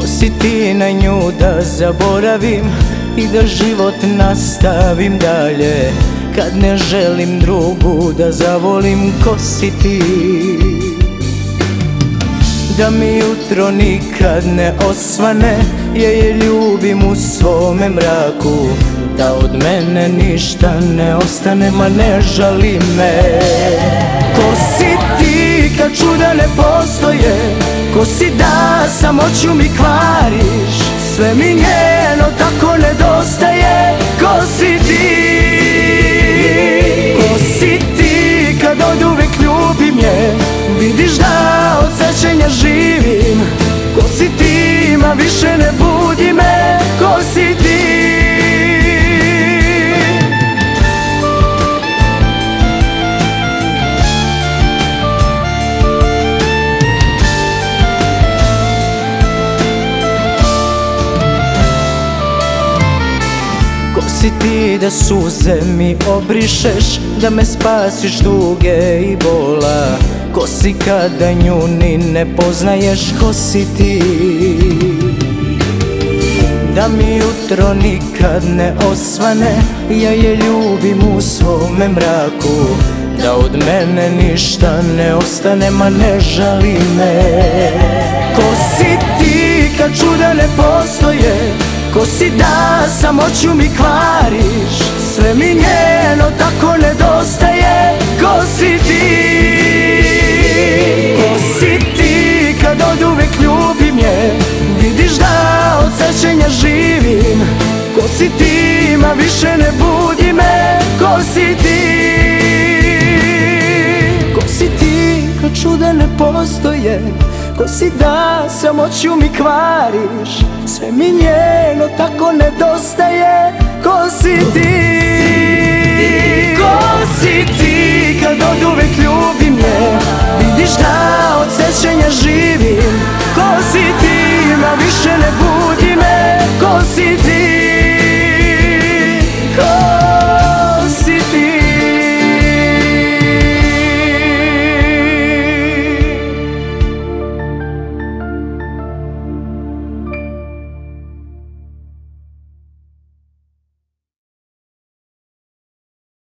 si ti na nju da zaboravim i da život nastavim dalje, kad ne želim drugu da zavolim? Ko si ti? Da mi jutro nikad ne osvane, ja je ljubim u svome mraku, da od mene ništa ne ostane, ma ne žali me. Ko si ti kad čuda ne postoje? Ko si da samoću mi kvariš? Sve mi njeno tako nedostaje. Ko si ti? Ko si ti kad od uvek ljubim je? Vidiš da od sećanja živim. Ko si ti, ma više ne budi me. Ko si ti? Ko si ti da suze mi obrišeš, da me spasiš tuge i bola? Ko si kada nju ni ne poznaješ? Ko si ti? Da mi jutro nikad ne osvane, ja je ljubim u svome mraku, da od mene ništa ne ostane, ma ne žali me. Ko si ti kad čuda ne postoje? Ko si da samoću mi kvariš? Sve mi njeno tako nedostaje. Ko si ti? Ko si ti kad od uvek ljubim je? Vidiš da od sećanja živim. Ko si ti, ma više ne budi me. Ko si ti? Ko si ti kad čuda ne postoje? Ko si da samoću mi kvariš? Sve mi njeno tako nedostaje. Ko si ti? Ko si ti kad od uvek ljubim je? Vidiš da od sećanja